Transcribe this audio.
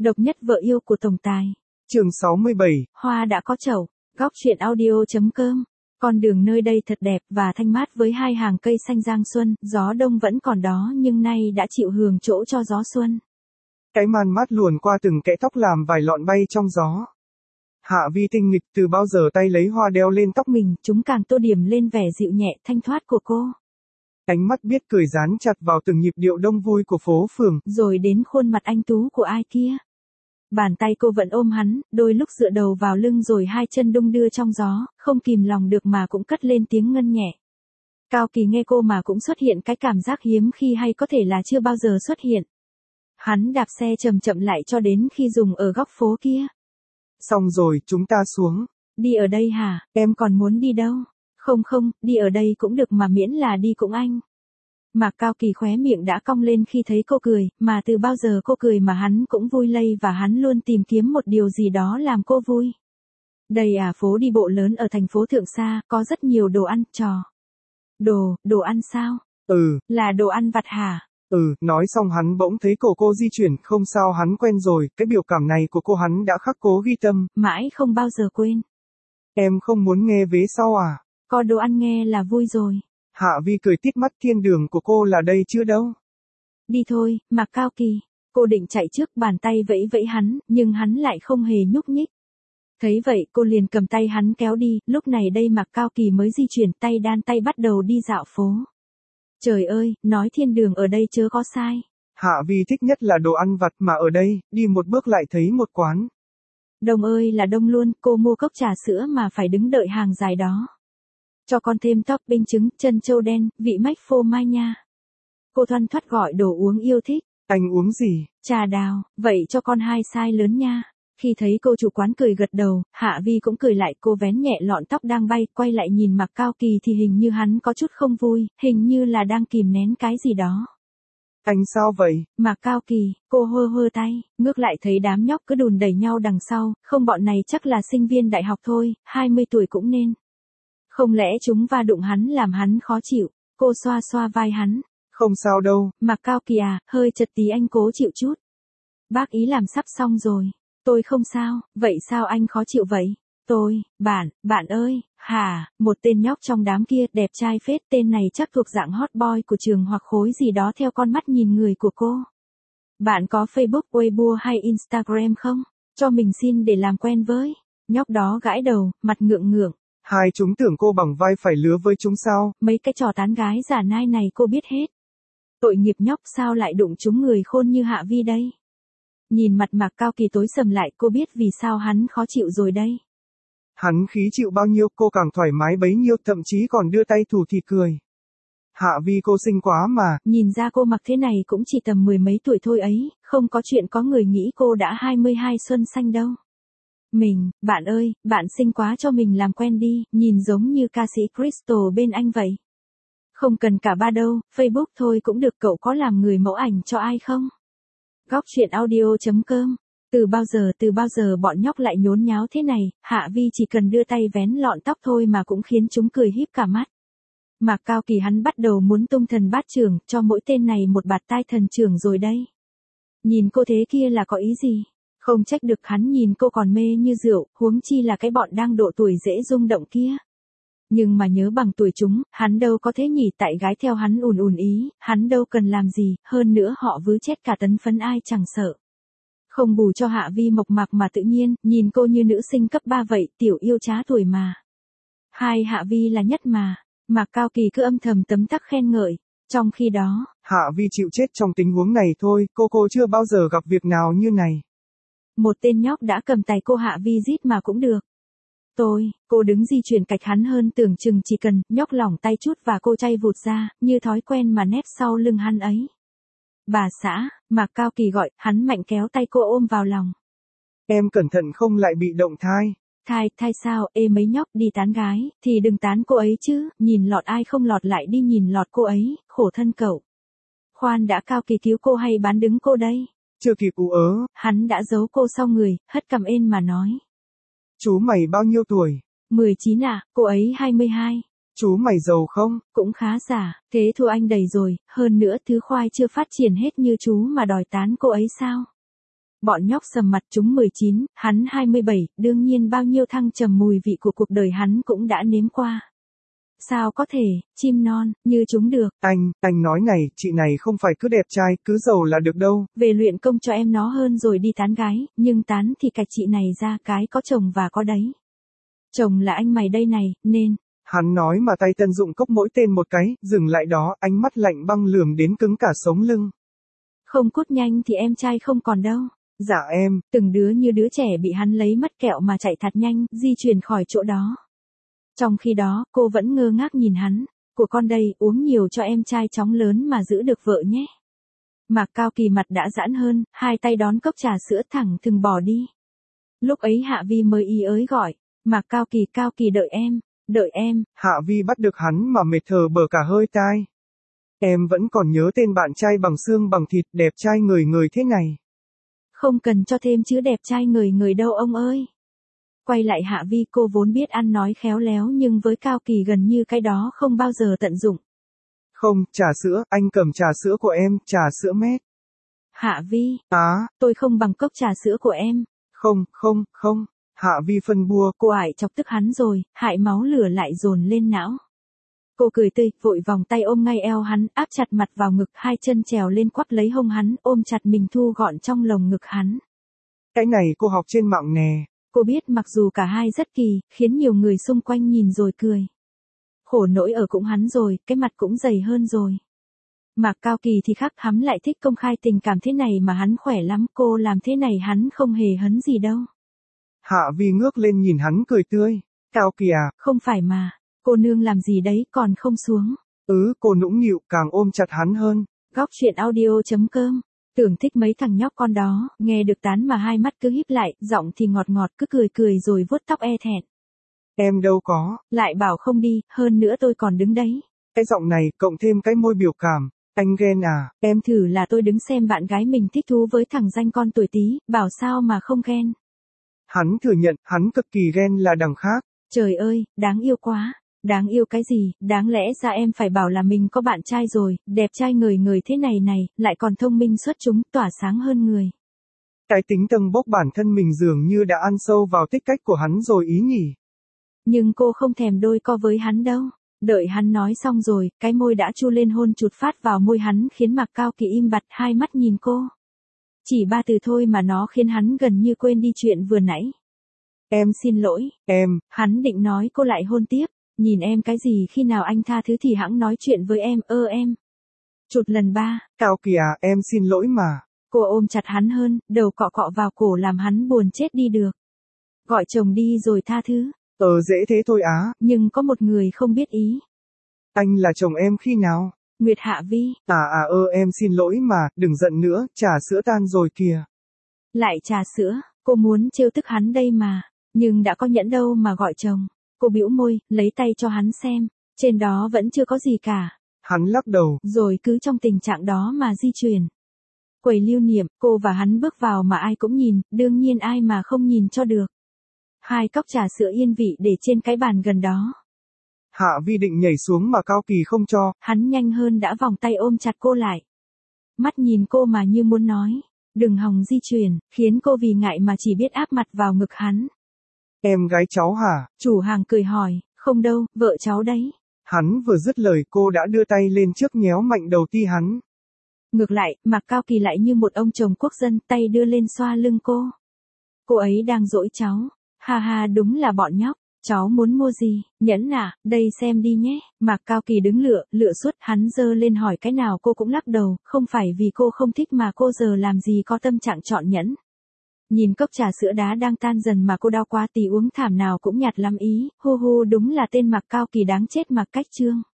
Độc nhất vợ yêu của tổng tài. Chương 67. Hoa đã có chậu. Góc truyện audio.com. Con đường nơi đây thật đẹp và thanh mát với hai hàng cây xanh giang xuân, gió đông vẫn còn đó nhưng nay đã chịu hưởng chỗ cho gió xuân. Cái màn mát luồn qua từng kẽ tóc làm vài lọn bay trong gió. Hạ Vi tinh nghịch từ bao giờ tay lấy hoa đeo lên tóc Mình, chúng càng tô điểm lên vẻ dịu nhẹ thanh thoát của cô. Ánh mắt biết cười dán chặt vào từng nhịp điệu đông vui của phố phường. Rồi đến khuôn mặt anh tú của ai kia. Bàn tay cô vẫn ôm hắn, đôi lúc dựa đầu vào lưng rồi hai chân đung đưa trong gió, không kìm lòng được mà cũng cất lên tiếng ngân nhẹ. Cao Kỳ nghe cô mà cũng xuất hiện cái cảm giác hiếm khi hay có thể là chưa bao giờ xuất hiện. Hắn đạp xe chậm chậm lại cho đến khi dừng ở góc phố kia. Xong rồi, chúng ta xuống. Đi ở đây hả, em còn muốn đi đâu? Không, đi ở đây cũng được mà miễn là đi cũng anh. Mạc Cao Kỳ khóe miệng đã cong lên khi thấy cô cười, mà từ bao giờ cô cười mà hắn cũng vui lây và hắn luôn tìm kiếm một điều gì đó làm cô vui. Đây à, phố đi bộ lớn ở thành phố Thượng Sa, có rất nhiều đồ ăn, trò. Đồ ăn sao? Là đồ ăn vặt hả? Nói xong hắn bỗng thấy cô di chuyển, không sao hắn quen rồi, cái biểu cảm này của cô hắn đã khắc cố ghi tâm. Mãi không bao giờ quên. Em không muốn nghe vế sau à? Có đồ ăn nghe là vui rồi. Hạ Vi cười tít mắt, thiên đường của cô là đây chứ đâu. Đi thôi, Mạc Cao Kỳ. Cô định chạy trước, bàn tay vẫy vẫy hắn, nhưng hắn lại không hề nhúc nhích. Thấy vậy cô liền cầm tay hắn kéo đi, lúc này đây Mạc Cao Kỳ mới di chuyển tay đan tay bắt đầu đi dạo phố. Trời ơi, nói thiên đường ở đây chớ có sai. Hạ Vi thích nhất là đồ ăn vặt mà ở đây, đi một bước lại thấy một quán. Đông ơi là đông luôn, cô mua cốc trà sữa mà phải đứng đợi hàng dài đó. Cho con thêm topping trứng, chân trâu đen, vị mách phô mai nha. Cô thoăn thoắt gọi đồ uống yêu thích. Anh uống gì? Trà đào, vậy cho con 2 size lớn nha. Khi thấy cô chủ quán cười gật đầu, Hạ Vi cũng cười lại, cô vén nhẹ lọn tóc đang bay, quay lại nhìn Mạc Cao Kỳ thì hình như hắn có chút không vui, hình như là đang kìm nén cái gì đó. Anh sao vậy? Mạc Cao Kỳ, cô hơ tay, ngước lại thấy đám nhóc cứ đùn đẩy nhau đằng sau, không bọn này chắc là sinh viên đại học thôi, 20 tuổi cũng nên. Không lẽ chúng va đụng hắn làm hắn khó chịu, cô xoa xoa vai hắn. Không sao đâu. Mạc Cao Kỳ à, hơi chật tí anh cố chịu chút. Bác ý làm sắp xong rồi. Tôi không sao, vậy sao anh khó chịu vậy? Bạn ơi, hả, một tên nhóc trong đám kia, đẹp trai phết, tên này chắc thuộc dạng hot boy của trường hoặc khối gì đó theo con mắt nhìn người của cô. Bạn có Facebook, Weibo hay Instagram không? Cho mình xin để làm quen với. Nhóc đó gãi đầu, mặt ngượng ngượng. Hai chúng tưởng cô bằng vai phải lứa với chúng sao? Mấy cái trò tán gái giả nai này cô biết hết. Tội nghiệp nhóc, sao lại đụng chúng người khôn như Hạ Vi đây? Nhìn mặt Mạc Cao Kỳ tối sầm lại, cô biết vì sao hắn khó chịu rồi đây. Hắn khí chịu bao nhiêu cô càng thoải mái bấy nhiêu, thậm chí còn đưa tay thủ thì cười. Hạ Vi cô xinh quá mà. Nhìn ra cô mặc thế này cũng chỉ tầm 10 mấy tuổi thôi ấy, không có chuyện có người nghĩ cô đã 22 xuân xanh đâu. Bạn ơi, bạn xinh quá, cho mình làm quen đi, nhìn giống như ca sĩ Crystal bên anh vậy. Không cần cả ba đâu, Facebook thôi cũng được, cậu có làm người mẫu ảnh cho ai không? Góc truyện audio.com. Từ bao giờ bọn nhóc lại nhốn nháo thế này, Hạ Vi chỉ cần đưa tay vén lọn tóc thôi mà cũng khiến chúng cười híp cả mắt. Mạc Cao Kỳ hắn bắt đầu muốn tung thần bát trưởng, cho mỗi tên này một bạt tai thần trưởng rồi đây. Nhìn cô thế kia là có ý gì? Không trách được hắn nhìn cô còn mê như rượu, huống chi là cái bọn đang độ tuổi dễ rung động kia. Nhưng mà nhớ bằng tuổi chúng, hắn đâu có thế nhỉ, tại gái theo hắn ùn ý, hắn đâu cần làm gì, hơn nữa họ vứ chết cả tấn phấn ai chẳng sợ. Không bù cho Hạ Vi mộc mạc mà tự nhiên, nhìn cô như nữ sinh cấp 3 vậy, tiểu yêu trá tuổi mà. Hai Hạ Vi là nhất mà, Mạc Cao Kỳ cứ âm thầm tấm tắc khen ngợi, trong khi đó. Hạ Vi chịu chết trong tình huống này thôi, cô chưa bao giờ gặp việc nào như này. Một tên nhóc đã cầm tay cô Hạ Vi rít mà cũng được. Cô đứng di chuyển cách hắn hơn, tưởng chừng chỉ cần nhóc lỏng tay chút và cô chay vụt ra, như thói quen mà nép sau lưng hắn ấy. Bà xã, Mạc Cao Kỳ gọi, hắn mạnh kéo tay cô ôm vào lòng. Em cẩn thận không lại bị động thai. Thai sao, mấy nhóc đi tán gái, thì đừng tán cô ấy chứ, nhìn lọt ai không lọt lại đi nhìn lọt cô ấy, khổ thân cậu. Khoan đã, Cao Kỳ cứu cô hay bán đứng cô đây? Chưa kịp ú ớ. Hắn đã giấu cô sau người, hất cằm ên mà nói. Chú mày bao nhiêu tuổi? 19 à, cô ấy 22. Chú mày giàu không? Cũng khá giả, thế thua anh đầy rồi, hơn nữa thứ khoai chưa phát triển hết như chú mà đòi tán cô ấy sao? Bọn nhóc sầm mặt, chúng 19, hắn 27, đương nhiên bao nhiêu thăng trầm mùi vị của cuộc đời hắn cũng đã nếm qua. Sao có thể, chim non, như chúng được. Anh nói này, chị này không phải cứ đẹp trai, cứ giàu là được đâu. Về luyện công cho em nó hơn rồi đi tán gái, nhưng tán thì cạch chị này ra cái có chồng và có đấy. Chồng là anh mày đây này, nên. Hắn nói mà tay Tân Dụng cốc mỗi tên một cái, dừng lại đó, ánh mắt lạnh băng lườm đến cứng cả sống lưng. Không cút nhanh thì em trai không còn đâu. Dạ em. Từng đứa như đứa trẻ bị hắn lấy mất kẹo mà chạy thật nhanh, di chuyển khỏi chỗ đó. Trong khi đó, cô vẫn ngơ ngác nhìn hắn. Của con đây, uống nhiều cho em trai chóng lớn mà giữ được vợ nhé. Mạc Cao Kỳ mặt đã giãn hơn, hai tay đón cốc trà sữa thẳng thừng bỏ đi. Lúc ấy Hạ Vi mới ý ới gọi. Mạc Cao Kỳ đợi em. Hạ Vi bắt được hắn mà mệt thở bở cả hơi tai. Em vẫn còn nhớ tên bạn trai bằng xương bằng thịt, đẹp trai người thế này. Không cần cho thêm chữ đẹp trai người đâu ông ơi. Quay lại Hạ Vi, cô vốn biết ăn nói khéo léo nhưng với Cao Kỳ gần như cái đó không bao giờ tận dụng. Không, trà sữa, anh cầm trà sữa của em, trà sữa mét. Hạ Vi, tôi không bằng cốc trà sữa của em. Không. Hạ Vi phân bua. Cô ải chọc tức hắn rồi, hại máu lửa lại dồn lên não. Cô cười tươi, vội vòng tay ôm ngay eo hắn, áp chặt mặt vào ngực, hai chân trèo lên quắp lấy hông hắn, ôm chặt mình thu gọn trong lồng ngực hắn. Cái này cô học trên mạng nè. Cô biết mặc dù cả hai rất kỳ, khiến nhiều người xung quanh nhìn rồi cười. Khổ nỗi ở cũng hắn rồi, cái mặt cũng dày hơn rồi. Mạc Cao Kỳ thì khác, hắn lại thích công khai tình cảm thế này mà hắn khỏe lắm, cô làm thế này hắn không hề hấn gì đâu. Hạ Vi ngước lên nhìn hắn cười tươi. Cao Kỳ à? Không phải mà, cô nương làm gì đấy còn không xuống. Cô nũng nịu càng ôm chặt hắn hơn. Góc chuyện audio.com. Tưởng thích mấy thằng nhóc con đó, nghe được tán mà hai mắt cứ híp lại, giọng thì ngọt ngọt cứ cười rồi vuốt tóc e thẹn. Em đâu có. Lại bảo không đi, hơn nữa tôi còn đứng đấy. Cái giọng này, cộng thêm cái môi biểu cảm. Anh ghen à? Em thử là tôi đứng xem bạn gái mình thích thú với thằng danh con tuổi tí, bảo sao mà không ghen. Hắn thừa nhận, hắn cực kỳ ghen là đằng khác. Trời ơi, đáng yêu quá. Đáng yêu cái gì, đáng lẽ ra em phải bảo là mình có bạn trai rồi, đẹp trai người thế này, lại còn thông minh xuất chúng, tỏa sáng hơn người. Cái tính tầng bốc bản thân mình dường như đã ăn sâu vào tích cách của hắn rồi ý nhỉ. Nhưng cô không thèm đôi co với hắn đâu. Đợi hắn nói xong rồi, cái môi đã chu lên hôn chụt phát vào môi hắn khiến Mạc Cao Kỳ im bặt hai mắt nhìn cô. Chỉ 3 từ thôi mà nó khiến hắn gần như quên đi chuyện vừa nãy. Em xin lỗi, hắn định nói cô lại hôn tiếp. Nhìn em cái gì, khi nào anh tha thứ thì hẵng nói chuyện với em, em. Chụt lần 3. Cao Kỳ à, em xin lỗi mà. Cô ôm chặt hắn hơn, đầu cọ cọ vào cổ làm hắn buồn chết đi được. Gọi chồng đi rồi tha thứ. Dễ thế thôi á. Nhưng có một người không biết ý. Anh là chồng em khi nào? Nguyệt Hạ Vi. Em xin lỗi mà, đừng giận nữa, trà sữa tan rồi kìa. Lại trà sữa, cô muốn trêu tức hắn đây mà. Nhưng đã có nhẫn đâu mà gọi chồng. Cô bĩu môi, lấy tay cho hắn xem. Trên đó vẫn chưa có gì cả. Hắn lắc đầu. Rồi cứ trong tình trạng đó mà di chuyển. Quầy lưu niệm, cô và hắn bước vào mà ai cũng nhìn, đương nhiên ai mà không nhìn cho được. 2 cốc trà sữa yên vị để trên cái bàn gần đó. Hạ Vi định nhảy xuống mà Cao Kỳ không cho. Hắn nhanh hơn đã vòng tay ôm chặt cô lại. Mắt nhìn cô mà như muốn nói, đừng hòng di chuyển, khiến cô vì ngại mà chỉ biết áp mặt vào ngực hắn. Em gái cháu hả? Chủ hàng cười hỏi, không đâu, vợ cháu đấy. Hắn vừa dứt lời cô đã đưa tay lên trước nhéo mạnh đầu ti hắn. Ngược lại, Mạc Cao Kỳ lại như một ông chồng quốc dân, tay đưa lên xoa lưng cô. Cô ấy đang dỗi cháu. Ha đúng là bọn nhóc. Cháu muốn mua gì? Nhẫn à, đây xem đi nhé. Mạc Cao Kỳ đứng lựa suốt, hắn giơ lên hỏi cái nào cô cũng lắc đầu, không phải vì cô không thích mà cô giờ làm gì có tâm trạng chọn nhẫn. Nhìn cốc trà sữa đá đang tan dần mà cô đau quá tí uống thảm nào cũng nhạt lắm ý, hu đúng là tên Mạc Cao Kỳ đáng chết Mạc Cách Trương.